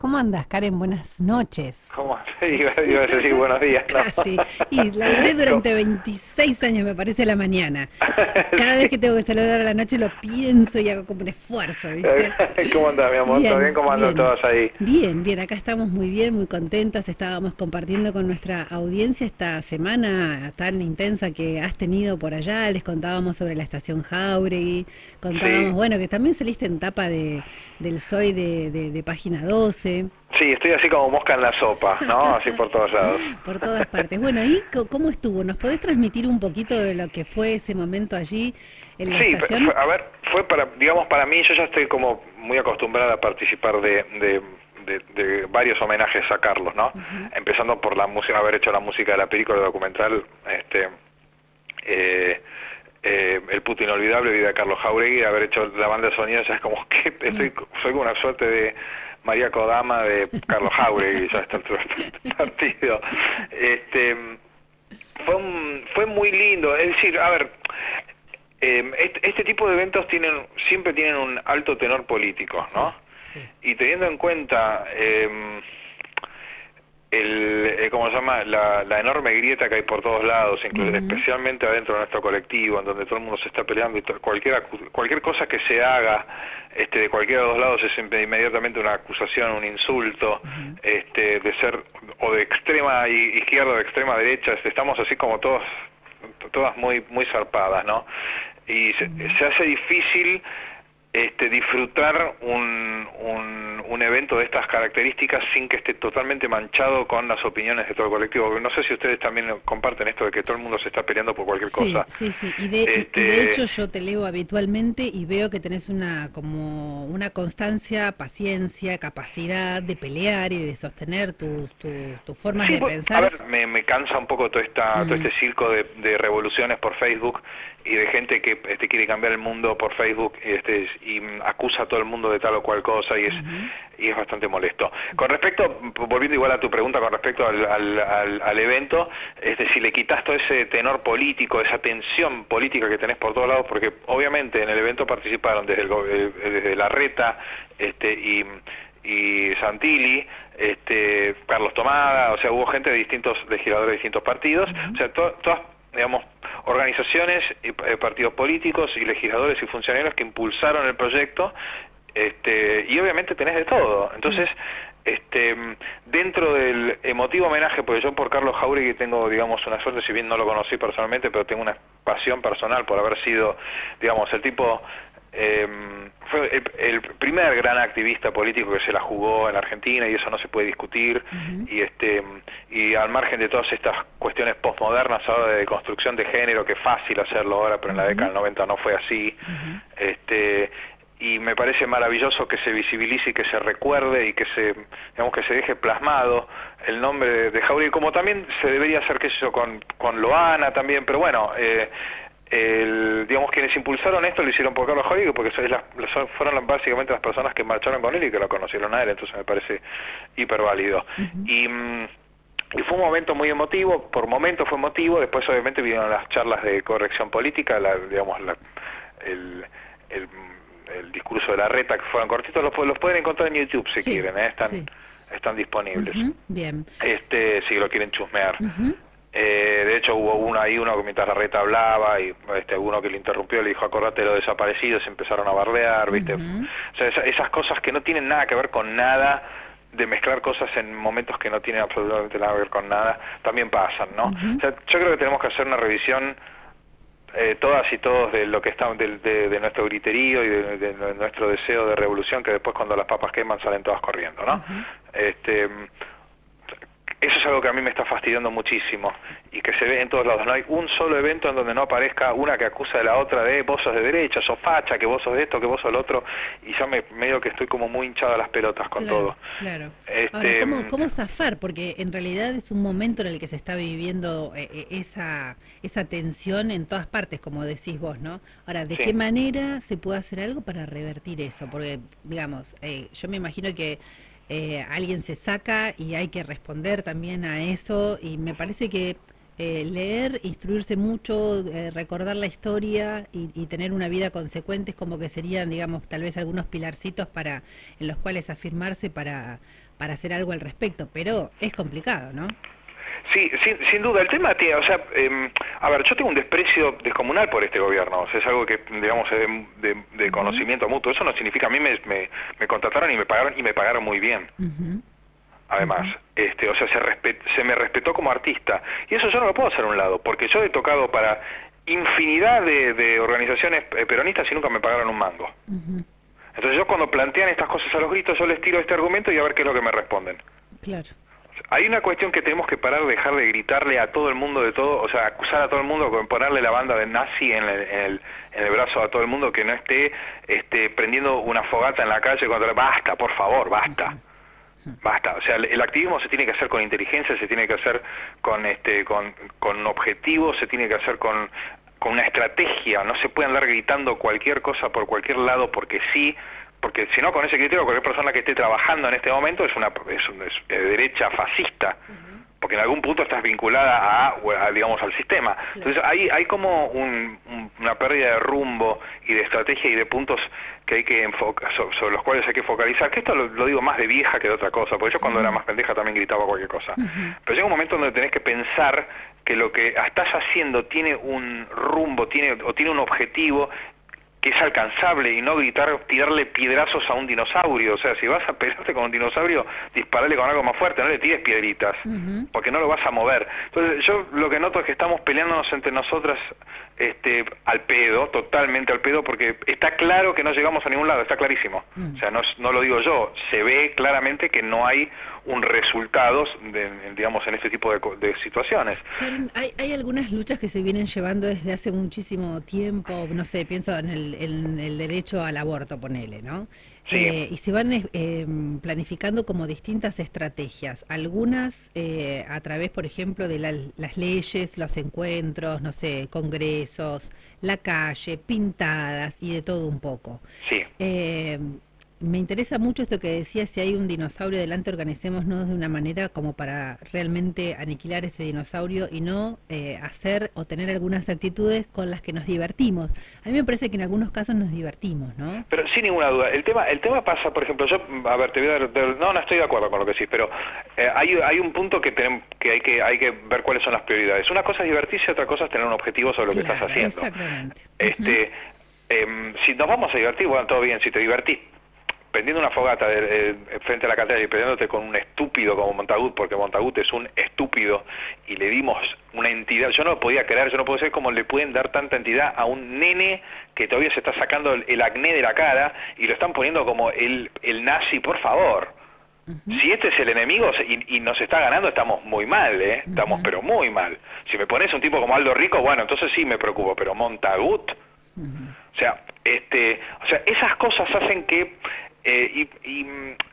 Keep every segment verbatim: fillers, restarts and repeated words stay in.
¿Cómo andas, Karen? Buenas noches. ¿Cómo? Iba, iba a decir buenos días, ¿no? Casi. Y laburé ¿Cómo? durante veintiséis años, me parece, a la mañana. Cada vez que tengo que saludar a la noche lo pienso y hago como un esfuerzo, ¿viste? Sí. ¿Cómo andás, mi amor? ¿Todo bien? Bien, ¿Cómo andan bien. todos ahí? Bien, bien, acá estamos muy bien, muy contentas. Estábamos compartiendo con nuestra audiencia esta semana tan intensa que has tenido por allá. Les contábamos sobre la estación Jauregui, contábamos, Sí, bueno, que también saliste en tapa de, del S O I de, de, de Página doce. sí, estoy así como mosca en la sopa, ¿no? Así por todos lados. Por todas partes. Bueno, ¿y co- cómo estuvo? ¿Nos podés transmitir un poquito de lo que fue ese momento allí en la Sí, fe- estación? fue- a ver, fue para, digamos, para mí, yo ya estoy como muy acostumbrada a participar de, de, de- de varios homenajes a Carlos, ¿no? Ujú. Empezando por la música, haber hecho la música de la película documental, este, eh, eh, El puto inolvidable, vida de Carlos Jauregui, haber hecho la banda de sonido, ya es como que Mm. estoy, soy como una suerte de María Kodama de Carlos Jauregui, ya está todo este partido. Este, fue, un, fue muy lindo, es decir, a ver, eh, este, este tipo de eventos tienen siempre tienen un alto tenor político, Sí, ¿no? sí. Y teniendo en cuenta eh, el, eh, ¿cómo se llama? La, la enorme grieta que hay por todos lados, incluso, Ujú, especialmente adentro de nuestro colectivo, en donde todo el mundo se está peleando y to- cualquier, acu- cualquier cosa que se haga este, de cualquiera de los dos lados es siempre inmediatamente una acusación, un insulto, ujú, este, de ser o de extrema i- izquierda o de extrema derecha, este, estamos así como todos, todas muy, muy zarpadas, ¿no? Y se, ujú. se hace difícil este, disfrutar un, un, un evento de estas características sin que esté totalmente manchado con las opiniones de todo el colectivo. Porque no sé si ustedes también comparten esto de que todo el mundo se está peleando por cualquier Sí, cosa. sí, sí. Y de, y, y de Este, hecho yo te leo habitualmente y veo que tenés una como una constancia, paciencia, capacidad de pelear y de sostener tus, tus, tus formas Sí, de pues, a pensar. ver, me, me cansa un poco todo, esta, todo Mm, este circo de, de revoluciones por Facebook y de gente que este, quiere cambiar el mundo por Facebook y, este, y mm, acusa a todo el mundo de tal o cual cosa y es, ujú, y es bastante molesto. Con respecto, volviendo igual a tu pregunta con respecto al, al, al, al evento, este, si le quitas todo ese tenor político, esa tensión política que tenés por todos lados, porque obviamente en el evento participaron desde, el, go- eh, desde Larreta este, y y Santilli, este, Carlos Tomada, o sea, hubo gente de distintos legisladores de distintos partidos, o ujú. sea, to- todas, digamos, organizaciones, y, eh, partidos políticos y legisladores y funcionarios que impulsaron el proyecto, este, y obviamente tenés de todo. Sí. Entonces, este, dentro del emotivo homenaje, porque yo por Carlos Jauregui tengo, digamos, una suerte, si bien no lo conocí personalmente, pero tengo una pasión personal por haber sido, digamos, el tipo eh, fue el, el primer gran activista político que se la jugó en Argentina y eso no se puede discutir Ujú, y este y al margen de todas estas cuestiones postmodernas ahora de construcción de género, que es fácil hacerlo ahora, pero en la década ujú, del noventa no fue así, ujú. este y me parece maravilloso que se visibilice y que se recuerde y que se, digamos, que se deje plasmado el nombre de, de Jauregui, como también se debería hacer, qué sé yo, con, con Loana también, pero bueno, eh, el, digamos, quienes impulsaron esto lo hicieron por Carlos Jauregui, porque son las, son- fueron las- básicamente las personas que marcharon con él y que lo conocieron a él, entonces me parece hiper válido. Ujú. Y, mm, y fue un momento muy emotivo, por momentos fue emotivo, después obviamente vinieron las charlas de corrección política, la, digamos, la, el, el, el discurso de la reta, que fueron cortitos, los, los pueden encontrar en YouTube si Sí, quieren, ¿eh? están, sí. están disponibles, Ujú, bien. este, si lo quieren chusmear. Ujú, Eh, de hecho hubo uno ahí, uno que mientras la reta hablaba y este, uno que le interrumpió le dijo acordate de los desaparecidos, empezaron a bardear, ¿viste? ujú, O sea, esa- esas cosas que no tienen nada que ver con nada, de mezclar cosas en momentos que no tienen absolutamente nada que ver con nada, también pasan, ¿no? O ujú. sea, yo creo que tenemos que hacer una revisión eh, todas y todos de lo que está de, de, de nuestro griterío y de, de- de nuestro deseo de revolución, que después cuando las papas queman salen todas corriendo, ¿no? Ujú. Este, eso es algo que a mí me está fastidiando muchísimo y que se ve en todos lados. No hay un solo evento en donde no aparezca una que acusa de la otra de vos sos de derecha, sos facha, que vos sos de esto, que vos sos lo otro, y ya me medio que estoy como muy hinchado a las pelotas con Claro, todo. claro. Ahora, Este, ¿cómo, cómo zafar? Porque en realidad es un momento en el que se está viviendo eh, eh, esa, esa tensión en todas partes, como decís vos, ¿no? Ahora, ¿de qué sí. manera se puede hacer algo para revertir eso? Porque, digamos, eh, yo me imagino que eh, alguien se saca y hay que responder también a eso, y me parece que eh, leer, instruirse mucho, eh, recordar la historia y, y tener una vida consecuente es como que serían, digamos, tal vez algunos pilarcitos para en los cuales afirmarse para, para hacer algo al respecto, pero es complicado, ¿no? Sí, sin, sin duda. El tema, tía, o sea, eh, a ver, yo tengo un desprecio descomunal por este gobierno. O sea, es algo que, digamos, es de, de, de conocimiento mutuo. Eso no significa, a mí me, me, me contrataron y me pagaron y me pagaron muy bien. Uh-huh. Además, Uh-huh. este, o sea, se, respet, se me respetó como artista. Y eso yo no lo puedo hacer a un lado, porque yo he tocado para infinidad de, de organizaciones peronistas y nunca me pagaron un mango. Uh-huh. Entonces yo cuando plantean estas cosas a los gritos, yo les tiro este argumento y a ver qué es lo que me responden. Claro. Hay una cuestión que tenemos que parar, dejar de gritarle a todo el mundo de todo, o sea, acusar a todo el mundo, con ponerle la banda de nazi en el, en el, en el brazo a todo el mundo, que no esté este, prendiendo una fogata en la calle contra... Basta, por favor, basta. Basta, o sea, el, el activismo se tiene que hacer con inteligencia, se tiene que hacer con este con, con objetivos, se tiene que hacer con, con una estrategia, no se puede andar gritando cualquier cosa por cualquier lado porque sí, porque si no, con ese criterio cualquier persona que esté trabajando en este momento es una es, un, es de derecha fascista, uh-huh. porque en algún punto estás vinculada a, a digamos, al sistema. Claro. Entonces hay, hay como un, un, una pérdida de rumbo y de estrategia y de puntos que hay que enfocar, sobre los cuales hay que focalizar, que esto lo, lo digo más de vieja que de otra cosa, porque yo cuando uh-huh. era más pendeja también gritaba cualquier cosa. Uh-huh. Pero llega un momento donde tenés que pensar que lo que estás haciendo tiene un rumbo, tiene o tiene un objetivo que es alcanzable y no gritar, tirarle piedrazos a un dinosaurio. O sea, si vas a pelearte con un dinosaurio, disparale con algo más fuerte, no le tires piedritas, uh-huh. porque no lo vas a mover. Entonces yo lo que noto es que estamos peleándonos entre nosotras este, al pedo, totalmente al pedo, porque está claro que no llegamos a ningún lado, está clarísimo. Uh-huh. O sea, no, no lo digo yo, se ve claramente que no hay un resultado, de, digamos, en este tipo de, de situaciones. Karen, hay, hay algunas luchas que se vienen llevando desde hace muchísimo tiempo, no sé, pienso en el, en el derecho al aborto, ponele, ¿no? Sí. Eh, y se van eh, planificando como distintas estrategias, algunas eh, a través, por ejemplo, de la, las leyes, los encuentros, no sé, congresos, la calle, pintadas y de todo un poco. Sí. Eh, Me interesa mucho esto que decía, si hay un dinosaurio delante, organicémonos de una manera como para realmente aniquilar ese dinosaurio y no eh, hacer o tener algunas actitudes con las que nos divertimos. A mí me parece que en algunos casos nos divertimos, ¿no? Pero sin ninguna duda, el tema el tema pasa, por ejemplo, yo, a ver, te voy a dar, no, no estoy de acuerdo con lo que decís, pero eh, hay, hay un punto que, tenemos, que, hay que hay que ver cuáles son las prioridades. Una cosa es divertirse, otra cosa es tener un objetivo sobre lo claro, que estás haciendo. Exactamente. Este, uh-huh. eh, si nos vamos a divertir, bueno, todo bien, si te divertís prendiendo una fogata de, de, frente a la catedral y peleándote con un estúpido como Montagut, porque Montagut es un estúpido, y le dimos una entidad, yo no lo podía creer, yo no puedo ser cómo le pueden dar tanta entidad a un nene que todavía se está sacando el, el acné de la cara y lo están poniendo como el, el nazi, por favor. Uh-huh. Si este es el enemigo y, y nos está ganando, estamos muy mal, ¿eh? Estamos uh-huh. pero muy mal. Si me pones un tipo como Aldo Rico, bueno, entonces sí me preocupo, pero Montagut, uh-huh. o sea, este, o sea, esas cosas hacen que Eh, y, y,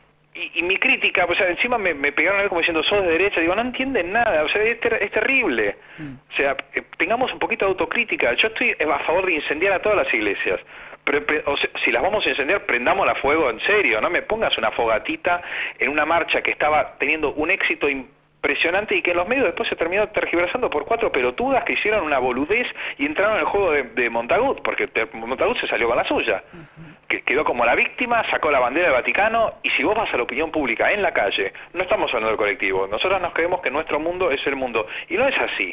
y, y mi crítica, o sea, encima me, me pegaron a ver como diciendo, sos de derecha, digo, no entienden nada, o sea, es, ter es terrible. Mm. O sea, eh, tengamos un poquito de autocrítica. Yo estoy a favor de incendiar a todas las iglesias, pero, o sea, si las vamos a incendiar, prendámosla a fuego en serio, no me pongas una fogatita en una marcha que estaba teniendo un éxito impresionante y que en los medios después se terminó tergiversando por cuatro pelotudas que hicieron una boludez y entraron en el juego de, de Montagut, porque te, Montagut se salió con la suya. Uh-huh. Que quedó como la víctima, sacó la bandera del Vaticano, y si vos vas a la opinión pública en la calle, no estamos hablando del colectivo, nosotros nos creemos que nuestro mundo es el mundo, y no es así.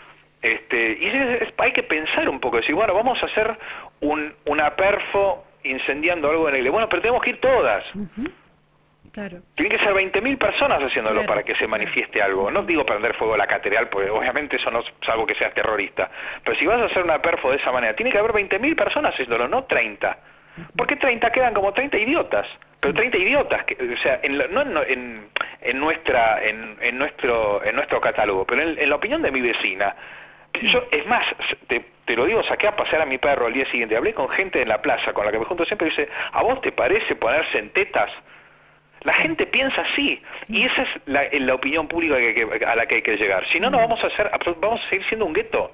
Este, y es, es, hay que pensar un poco, decir, bueno, vamos a hacer un, una perfo incendiando algo en la iglesia, bueno, pero tenemos que ir todas. Uh-huh. Claro. Tienen que ser veinte mil personas haciéndolo claro, para que se manifieste algo. No digo prender fuego a la catedral, porque obviamente eso no es algo que seas terrorista, pero si vas a hacer una perfo de esa manera, tiene que haber veinte mil personas haciéndolo, no treinta. Porque treinta quedan como treinta idiotas, pero treinta idiotas, que, o sea, en, no en, en, en nuestra, en, en nuestro, en nuestro catálogo, pero en, en la opinión de mi vecina. Yo, es más, te, te lo digo, saqué a pasear a mi perro al día siguiente, hablé con gente en la plaza con la que me junto siempre y dice, ¿a vos te parece ponerse en tetas? La gente piensa así, y esa es la, la opinión pública que, que, a la que hay que llegar. Si no, no vamos a hacer, vamos a seguir siendo un gueto.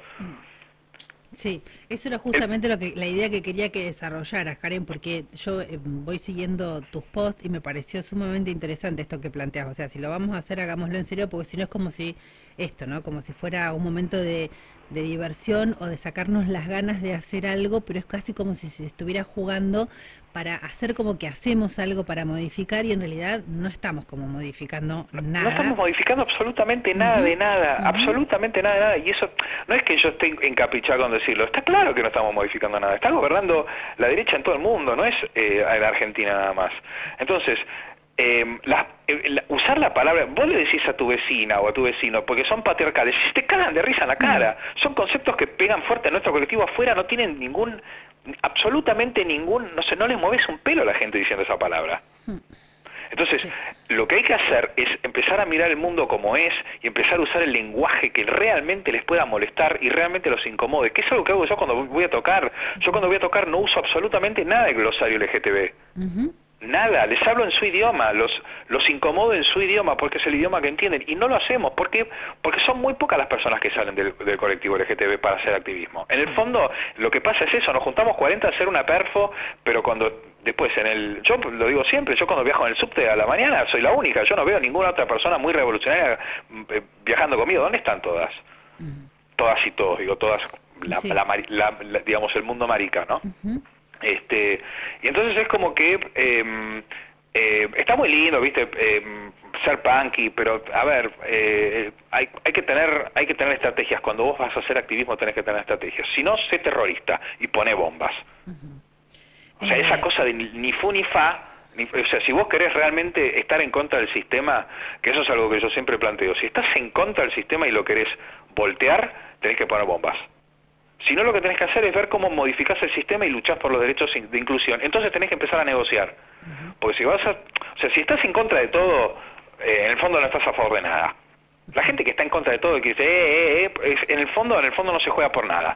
Sí, eso era justamente lo que la idea que quería que desarrollaras, Karen, porque yo eh, voy siguiendo tus posts y me pareció sumamente interesante esto que planteas. O sea, si lo vamos a hacer, hagámoslo en serio, porque si no es como si esto, ¿no? Como si fuera un momento de, de diversión o de sacarnos las ganas de hacer algo, pero es casi como si se estuviera jugando para hacer como que hacemos algo para modificar y en realidad no estamos como modificando No, no nada. estamos modificando absolutamente nada Ujú, de nada, ujú, absolutamente nada de nada, y eso no es que yo esté encaprichado con decirlo, está claro que no estamos modificando nada, está gobernando la derecha en todo el mundo, no es eh, en Argentina nada más. Entonces, eh, la- eh, la- usar la palabra, vos le decís a tu vecina o a tu vecino, porque son patriarcales, y te cagan de risa en la mm, cara, son conceptos que pegan fuerte a nuestro colectivo afuera, no tienen ningún, absolutamente ningún, no sé, no les mueves un pelo a la gente diciendo esa palabra. mm, Entonces, sí. lo que hay que hacer es empezar a mirar el mundo como es y empezar a usar el lenguaje que realmente les pueda molestar y realmente los incomode, que es algo que hago yo cuando voy a tocar. Yo cuando voy a tocar no uso absolutamente nada de glosario L G T B. Ujú, Nada, les hablo en su idioma, los, los incomodo en su idioma porque es el idioma que entienden y no lo hacemos porque porque son muy pocas las personas que salen del, del colectivo L G T B para hacer activismo. En el fondo lo que pasa es eso, nos juntamos cuarenta a hacer una perfo, pero cuando después en el, yo lo digo siempre, yo cuando viajo en el subte a la mañana soy la única, yo no veo ninguna otra persona muy revolucionaria eh, viajando conmigo, ¿dónde están todas? ujú. Todas y todos, digo todas, la, Sí. la, mari- la- la- digamos el mundo marica, ¿no? Ujú. Este, y entonces es como que eh, eh, está muy lindo, viste, eh, ser punky, pero a ver, eh, hay, hay que tener, hay que tener estrategias. Cuando vos vas a hacer activismo tenés que tener estrategias. Si no, sé terrorista y pone bombas. O sea, esa Eh, cosa de ni, ni fu ni fa, ni- o sea, si vos querés realmente estar en contra del sistema, que eso es algo que yo siempre planteo, si estás en contra del sistema y lo querés voltear, tenés que poner bombas. Si no, lo que tenés que hacer es ver cómo modificás el sistema y luchás por los derechos de inclusión. Entonces tenés que empezar a negociar. Porque si vas a... O sea, si estás en contra de todo, eh, en el fondo no estás a favor de nada. La gente que está en contra de todo y que dice, eh, eh, eh, es- en el fondo, en el fondo no se juega por nada.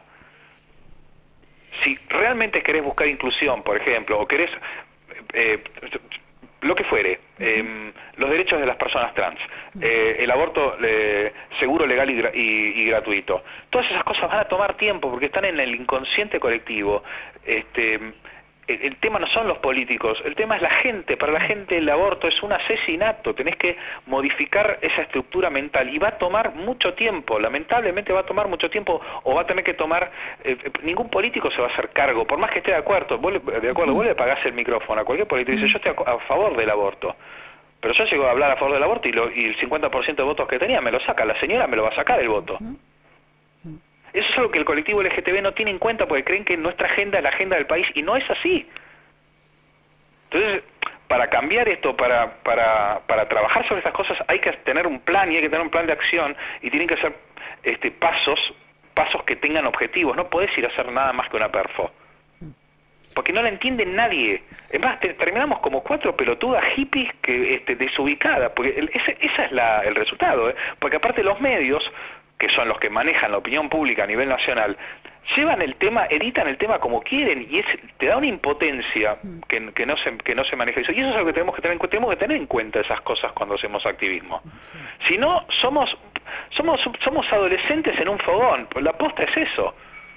Si realmente querés buscar inclusión, por ejemplo, o querés... eh, lo que fuere, eh, los derechos de las personas trans, eh, el aborto eh, seguro, legal y, gra- y- y gratuito. Todas esas cosas van a tomar tiempo porque están en el inconsciente colectivo. Este, el, el tema no son los políticos, el tema es la gente. Para la gente el aborto es un asesinato, tenés que modificar esa estructura mental y va a tomar mucho tiempo, lamentablemente va a tomar mucho tiempo o va a tener que tomar, eh, ningún político se va a hacer cargo, por más que esté de acuerdo, vos le, de acuerdo, vos le pagás el micrófono a cualquier político y dice yo estoy a, a favor del aborto. Pero yo llego a hablar a favor del aborto y, lo, y el cincuenta por ciento de votos que tenía me lo saca, la señora me lo va a sacar el voto. Eso es algo que el colectivo L G T B no tiene en cuenta porque creen que nuestra agenda es la agenda del país y no es así. Entonces, para cambiar esto, para, para, para trabajar sobre estas cosas hay que tener un plan y hay que tener un plan de acción y tienen que ser este, pasos, pasos que tengan objetivos. No podés ir a hacer nada más que una perfo. Porque no la entiende nadie. Es más, te- terminamos como cuatro pelotudas hippies que este, desubicadas, porque el- ese, ese es la, el resultado, ¿eh? Porque aparte los medios, que son los que manejan la opinión pública a nivel nacional, llevan el tema, editan el tema como quieren y es, te da una impotencia que, que no se que no se maneja eso. Y eso es algo que tenemos que tener en cuenta, tenemos que tener en cuenta esas cosas cuando hacemos activismo. Si no, somos somos somos adolescentes en un fogón, la posta es eso.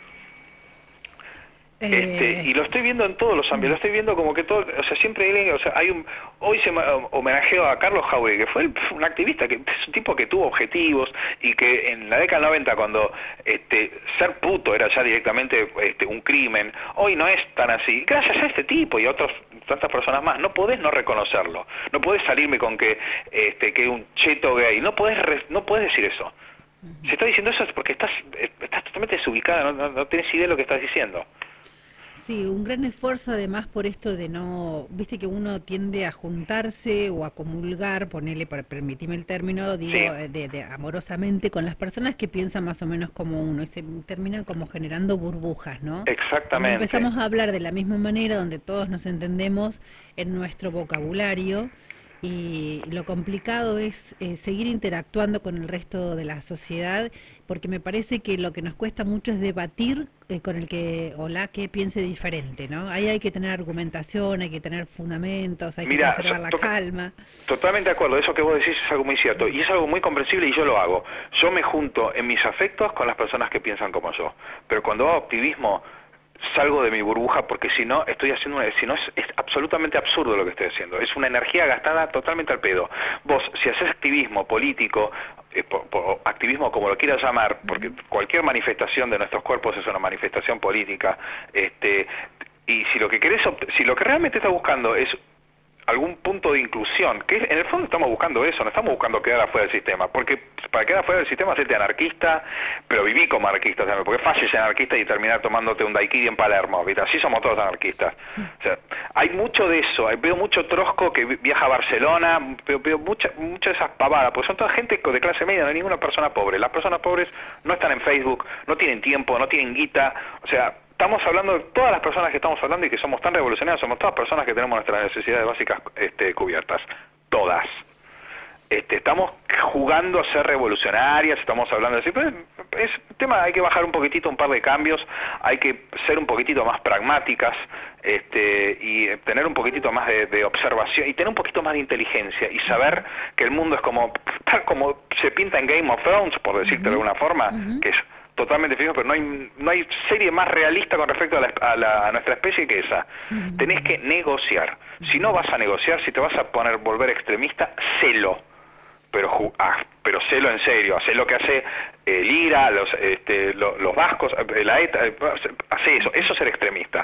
Este, eh, y lo estoy viendo en todos los ámbitos, lo estoy viendo como que todo, o sea, siempre hay, alguien- o sea, hay un, hoy se ma- homenajeó a Carlos Jauregui, que fue el- un activista, que es un tipo que tuvo objetivos y que en la década del noventa cuando este, ser puto era ya directamente este, un crimen, hoy no es tan así, gracias a este tipo y a otros tantas personas más, no podés no reconocerlo, no podés salirme con que este, que un cheto gay, no podés, re- no podés decir eso. Si estás diciendo eso es porque estás, estás totalmente desubicada, no, no, no tenés idea de lo que estás diciendo. sí, un gran esfuerzo además por esto de no, viste que uno tiende a juntarse o a comulgar, ponerle, para permitirme el término, digo, Sí. eh, de, de amorosamente con las personas que piensan más o menos como uno y se terminan como generando burbujas, ¿no? Donde Exactamente. empezamos a hablar de la misma manera, donde todos nos entendemos en nuestro vocabulario. Y lo complicado es eh, seguir interactuando con el resto de la sociedad, porque me parece que lo que nos cuesta mucho es debatir eh, con el que o la que piense diferente, ¿no? Ahí hay que tener argumentación, hay que tener fundamentos, hay que Mira, so- conservar la to- calma. totalmente de acuerdo, eso que vos decís es algo muy cierto y es algo muy comprensible y yo lo hago. Yo me junto en mis afectos con las personas que piensan como yo, pero cuando hago activismo salgo de mi burbuja porque si no estoy haciendo una, si no es, es absolutamente absurdo lo que estoy haciendo, es una energía gastada totalmente al pedo. Vos, si haces activismo político, eh, por, por activismo como lo quieras llamar, porque cualquier manifestación de nuestros cuerpos es una manifestación política, este, y si lo que querés, si lo que realmente estás buscando es algún punto de inclusión, que en el fondo estamos buscando eso, no estamos buscando quedar afuera del sistema, porque para quedar afuera del sistema hacerte anarquista, pero viví como anarquista también, porque es fácil ser anarquista y terminar tomándote un daiquiri en Palermo, ¿viste? Así somos todos anarquistas. O sea, hay mucho de eso, hay, veo mucho trosco que viaja a Barcelona, veo, veo mucha, mucha de esas pavadas, porque son toda gente de clase media, no hay ninguna persona pobre. Las personas pobres no están en Facebook, no tienen tiempo, no tienen guita, o sea, estamos hablando de todas las personas que estamos hablando y que somos tan revolucionarios, somos todas personas que tenemos nuestras necesidades básicas este, cubiertas. Todas. Este, estamos jugando a ser revolucionarias, estamos hablando de... Pero es un tema, hay que bajar un poquitito, un par de cambios, hay que ser un poquitito más pragmáticas este, y tener un poquitito más de, de observación y tener un poquito más de inteligencia y saber que el mundo es como, tal como se pinta en Game of Thrones, por decirte uh-huh. de alguna forma, uh-huh. que es totalmente fijo, pero no hay no hay serie más realista con respecto a, la, a, la, a nuestra especie que esa. Uh-huh. Tenés que negociar. Si no vas a negociar, si te vas a poner volver extremista, celo. Pero ah, pero celo en serio, hace lo que hace el IRA, los este, los, los vascos, la ETA, hace eso, eso es ser extremista.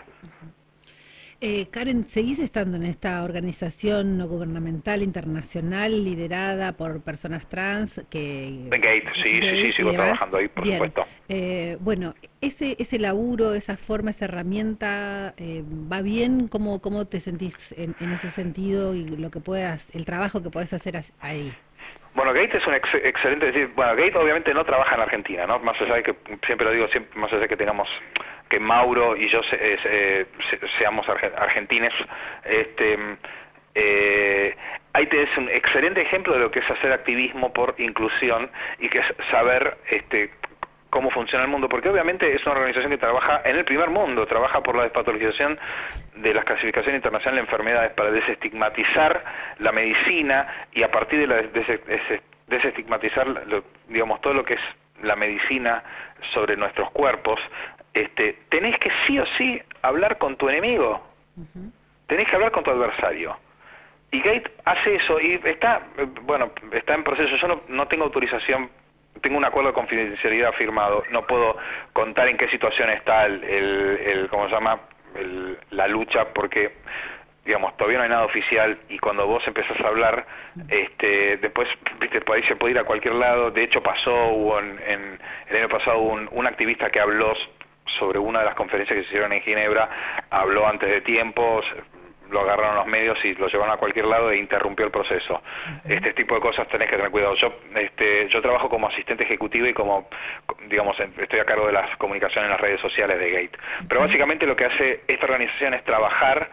Eh, Karen, ¿seguís estando en esta organización no gubernamental internacional liderada por personas trans? Que Gate, sí, sí, sí, sigo trabajando ahí, por Bien. supuesto. Eh, bueno, ese ese laburo, esa forma, esa herramienta, eh, ¿va bien? ¿Cómo, cómo te sentís en, en ese sentido y lo que puedas, el trabajo que podés hacer ahí? Bueno, Gate es un ex excelente decir, bueno, Gate obviamente no trabaja en Argentina, ¿no? Más allá de que, siempre lo digo, siempre, más allá de que tengamos, que Mauro y yo se, eh, se, seamos argentines, este, eh, ahí tenés un excelente ejemplo de lo que es hacer activismo por inclusión y que es saber este, cómo funciona el mundo, porque obviamente es una organización que trabaja en el primer mundo, trabaja por la despatologización de las clasificaciones internacionales de enfermedades para desestigmatizar la medicina y a partir de la des des desestigmatizar, lo, digamos, todo lo que es la medicina sobre nuestros cuerpos, este, tenés que sí o sí hablar con tu enemigo, uh-huh. tenés que hablar con tu adversario. Y Gate hace eso y está, bueno, está en proceso. Yo no, no tengo autorización, tengo un acuerdo de confidencialidad firmado, no puedo contar en qué situación está el, el, el ¿cómo se llama? El, la lucha, porque, digamos, todavía no hay nada oficial y cuando vos empezás a hablar, este, después, viste, por ahí se puede ir a cualquier lado. De hecho pasó, hubo en, en el año pasado un, un activista que habló sobre una de las conferencias que se hicieron en Ginebra, habló antes de tiempo, lo agarraron los medios y lo llevaron a cualquier lado e interrumpió el proceso. Uh-huh. Este tipo de cosas tenés que tener cuidado. Yo este, yo trabajo como asistente ejecutivo y como, digamos, estoy a cargo de las comunicaciones en las redes sociales de Gate. Uh-huh. Pero básicamente lo que hace esta organización es trabajar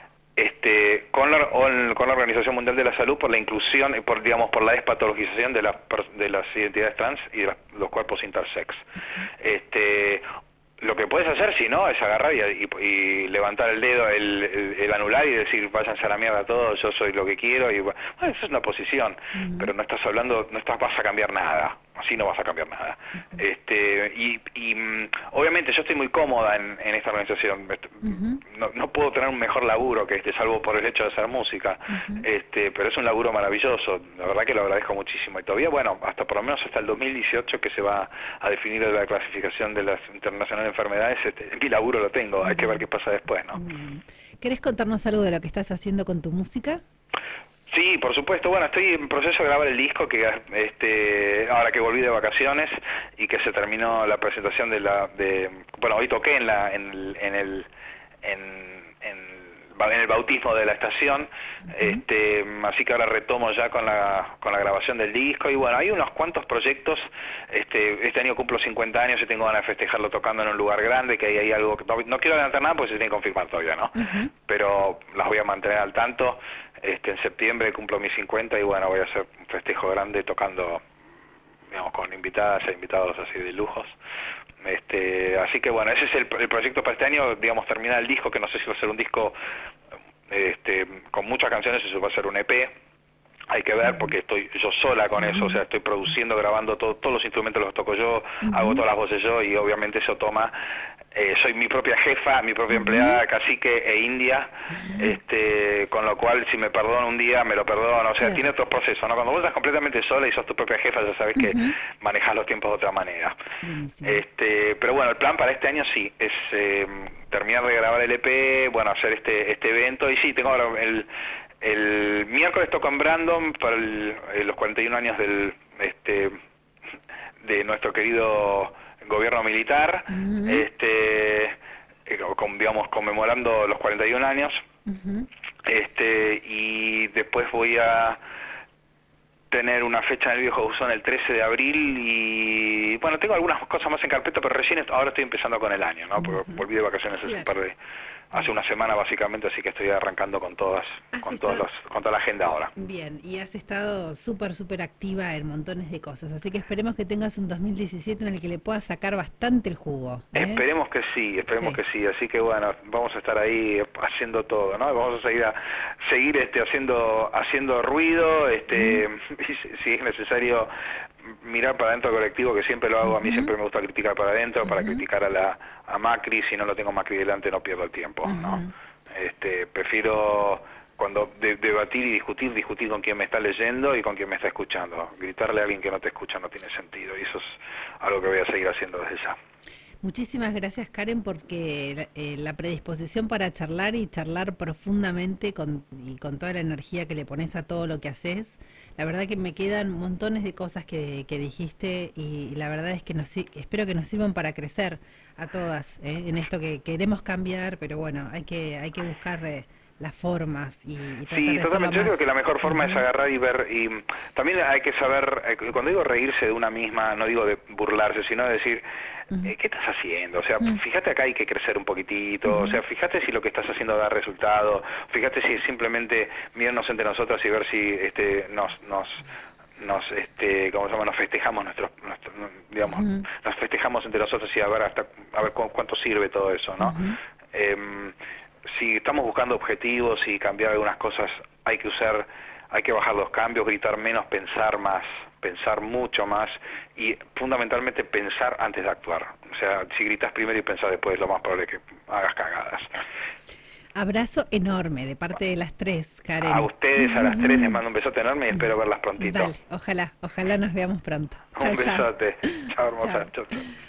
este, con, la, con la Organización Mundial de la Salud por la inclusión, por, digamos, por la despatologización de, la, de las identidades trans y de los cuerpos intersex. Uh-huh. Este... Lo que puedes hacer, si no, es agarrar y, y, y levantar el dedo, el, el, el anular y decir, váyanse a la mierda todos, yo soy lo que quiero, y bueno, eso es una posición, uh-huh. pero no estás hablando, no estás, vas a cambiar nada, así no vas a cambiar nada. Uh-huh. este y, y obviamente yo estoy muy cómoda en, en esta organización, uh-huh. no, no puedo tener un mejor laburo que este, salvo por el hecho de hacer música, uh-huh. este pero es un laburo maravilloso, la verdad que lo agradezco muchísimo, y todavía, bueno, hasta por lo menos hasta el dos mil dieciocho que se va a definir la clasificación de las internacionales de enfermedades, este, mi laburo lo tengo, uh-huh. hay que ver qué pasa después, ¿no? Uh-huh. ¿Querés contarnos algo de lo que estás haciendo con tu música? Sí, por supuesto. Bueno, estoy en proceso de grabar el disco, que este, ahora que volví de vacaciones y que se terminó la presentación de la, de, bueno, hoy toqué en la, en el, en el, en, en en el bautismo de la estación, uh-huh. este, así que ahora retomo ya con la con la grabación del disco y bueno, hay unos cuantos proyectos. Este, este año cumplo cincuenta años y tengo ganas de festejarlo tocando en un lugar grande, que ahí hay algo, no, no quiero adelantar nada porque se tiene que confirmar todavía, ¿no? Uh-huh. Pero las voy a mantener al tanto. Este, en septiembre cumplo mis cincuenta y bueno, voy a hacer un festejo grande tocando, digamos, con invitadas e invitados así de lujos. Este, así que bueno, ese es el, el proyecto para este año, digamos, terminar el disco, que no sé si va a ser un disco este, con muchas canciones, eso va a ser un E P, hay que ver porque estoy yo sola con eso, o sea, estoy produciendo, grabando todo, todos los instrumentos los toco yo, uh-huh. hago todas las voces yo y obviamente eso toma Eh, soy mi propia jefa, mi propia empleada, cacique e india, este, con lo cual si me perdono un día, me lo perdono, o sea, Claro. tiene otros procesos, ¿no? Cuando vos estás completamente sola y sos tu propia jefa, ya sabes que Ujú. manejás los tiempos de otra manera. Buenísimo. Este, pero bueno, el plan para este año sí, es eh, terminar de grabar el E P, bueno, hacer este este evento, y sí, tengo ahora el, el miércoles toco en Brandon para el- eh, los cuarenta y un años del, este, de nuestro querido gobierno militar, Ujú, este, eh, con- digamos, conmemorando los cuarenta y un años, ujú. este, y después voy a tener una fecha en el Viejo Buzón el trece de abril y bueno, tengo algunas cosas más en carpeta, pero recién est- ahora estoy empezando con el año, ¿no? Porque Ujú. volví de vacaciones hace un Claro. par de, hace Bien. una semana básicamente, así que estoy arrancando con todas, Has con todos estado los, con toda la agenda ahora. bien y has estado súper, súper activa en montones de cosas, así que esperemos que tengas un dos mil diecisiete en el que le puedas sacar bastante el jugo, ¿eh? Esperemos que sí, esperemos Sí. que sí, así que bueno, vamos a estar ahí haciendo todo, ¿no? Vamos a seguir a, seguir este haciendo haciendo ruido, Mm, este y si, si es necesario mirar para adentro del colectivo, que siempre lo hago, a mí ujú, siempre me gusta criticar para adentro, para ujú, criticar a la a Macri, si no lo tengo Macri delante no pierdo el tiempo, ¿no? ujú. Este, prefiero cuando de- debatir y discutir, discutir con quien me está leyendo y con quien me está escuchando. Gritarle a alguien que no te escucha no tiene sentido y eso es algo que voy a seguir haciendo desde ya. Muchísimas gracias, Karen, porque la, eh, la predisposición para charlar y charlar profundamente con, y con toda la energía que le pones a todo lo que haces, la verdad que me quedan montones de cosas que, que dijiste y, y la verdad es que nos, si- espero que nos sirvan para crecer a todas, ¿eh? En esto que queremos cambiar, pero bueno, hay que, hay que buscar eh, las formas y, y tratar Sí, de hacerlo totalmente. Yo creo que más. la mejor forma es Ujú, agarrar y ver, y mm, también hay que saber, eh, cuando digo reírse de una misma, no digo de burlarse, sino de decir, ujú, eh, ¿qué estás haciendo? O sea, ujú, fíjate acá hay que crecer un poquitito, o ujú, sea, fíjate si lo que estás haciendo da resultado, fíjate si simplemente mirarnos entre nosotros y ver si este nos nos nos este cómo se llama nos festejamos nuestros, nuestros digamos ujú, nos festejamos entre nosotros y a ver hasta a ver cu- cuánto sirve todo eso, ¿no? ujú. Em, si estamos buscando objetivos y cambiar algunas cosas, hay que usar, hay que bajar los cambios, gritar menos, pensar más, pensar mucho más y fundamentalmente pensar antes de actuar. O sea, si gritas primero y pensás después, lo más probable es que hagas cagadas. Abrazo enorme de parte de las tres, A Karen. ustedes, a las tres, les mando un besote enorme y espero verlas prontito. Dale, ojalá, ojalá nos veamos pronto. Chao, Un chao. besote. Chao, hermosa. Chao. Chau, chau.